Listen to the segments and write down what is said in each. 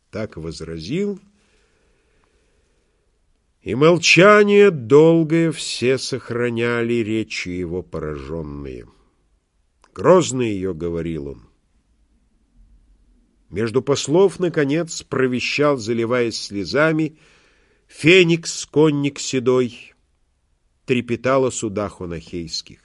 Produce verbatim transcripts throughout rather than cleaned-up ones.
Так возразил, и молчание долгое все сохраняли речи его пораженные. Грозно ее говорил он. Между послов, наконец, провещал, заливаясь слезами, Феникс, конник седой, трепетал о судах онахейских.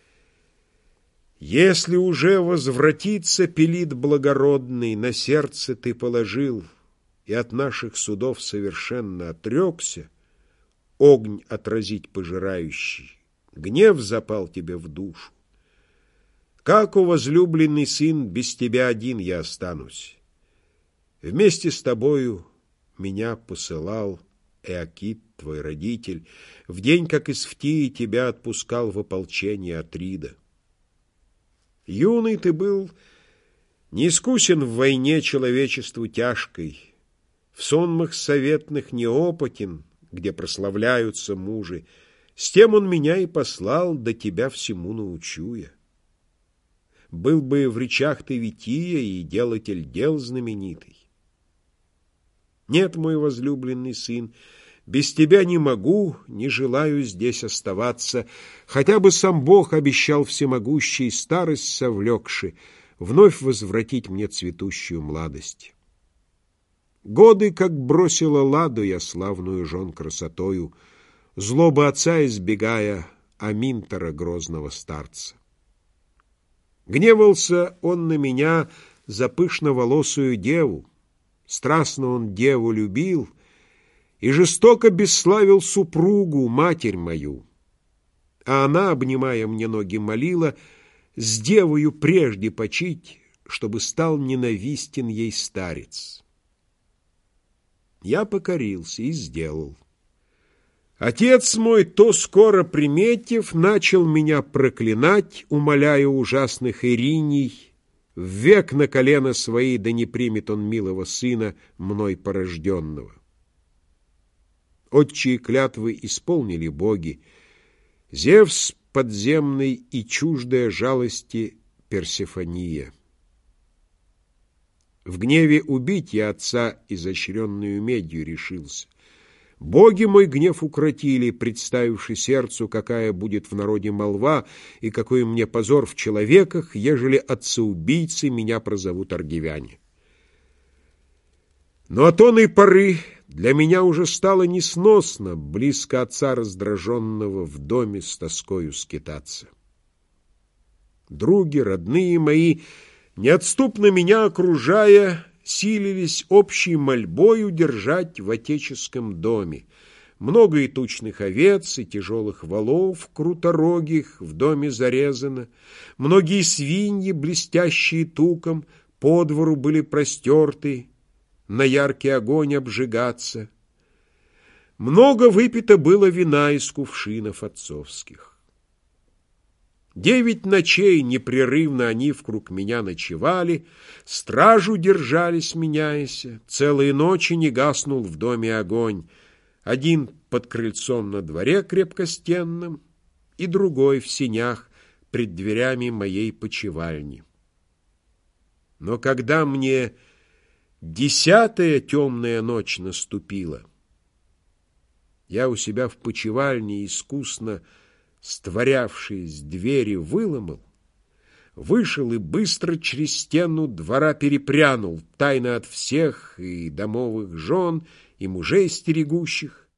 Если уже возвратиться Пелит благородный, на сердце ты положил и от наших судов совершенно отрекся, огонь отразить пожирающий, гнев запал тебе в душу. Как, о возлюбленный сын, без тебя один я останусь? Вместе с тобою меня посылал Эакит, твой родитель, в день, как из Фтии тебя отпускал в ополчение Атрида. Юный ты был, неискусен в войне человечеству тяжкой, в сонмах советных неопытен, где прославляются мужи. С тем он меня и послал, да тебя всему научу я. Был бы в речах ты Вития и делатель дел знаменитый. Нет, мой возлюбленный сын, без тебя не могу, не желаю здесь оставаться, хотя бы сам Бог обещал всемогущий, старость совлекши, вновь возвратить мне цветущую младость. Годы, как бросила ладу я славную жен красотою, злобы отца избегая, Аминтора грозного старца. Гневался он на меня за пышноволосую деву, страстно он деву любил и жестоко бесславил супругу, матерь мою. А она, обнимая мне ноги, молила с девою прежде почить, чтобы стал ненавистен ей старец. Я покорился и сделал. Отец мой, то скоро приметив, начал меня проклинать, умоляя ужасных ириней, ввек на колено свои, да не примет он милого сына, мной порожденного. Отчие клятвы исполнили боги, Зевс подземный и чуждая жалости Персефония. В гневе убить я отца изощренную медью решился. Боги мой гнев укротили, представивши сердцу, какая будет в народе молва и какой мне позор в человеках, ежели отца-убийцы меня прозовут аргивяне. Но от оной поры для меня уже стало несносно близко отца раздраженного в доме с тоскою скитаться. Други, родные мои, неотступно меня окружая, силились общей мольбой удержать в отеческом доме. Много и тучных овец, и тяжелых валов круторогих в доме зарезано. Многие свиньи, блестящие туком, по двору были простерты, на яркий огонь обжигаться. Много выпито было вина из кувшинов отцовских. Девять ночей непрерывно они вкруг меня ночевали, стражу держались, меняясь, целые ночи не гаснул в доме огонь, один под крыльцом на дворе крепкостенном и другой в сенях пред дверями моей почевальни. Но когда мне десятая темная ночь наступила, я у себя в почевальне искусно створявшись двери, выломал, вышел и быстро через стену двора перепрянул, тайно от всех и домовых жен, и мужей стерегущих,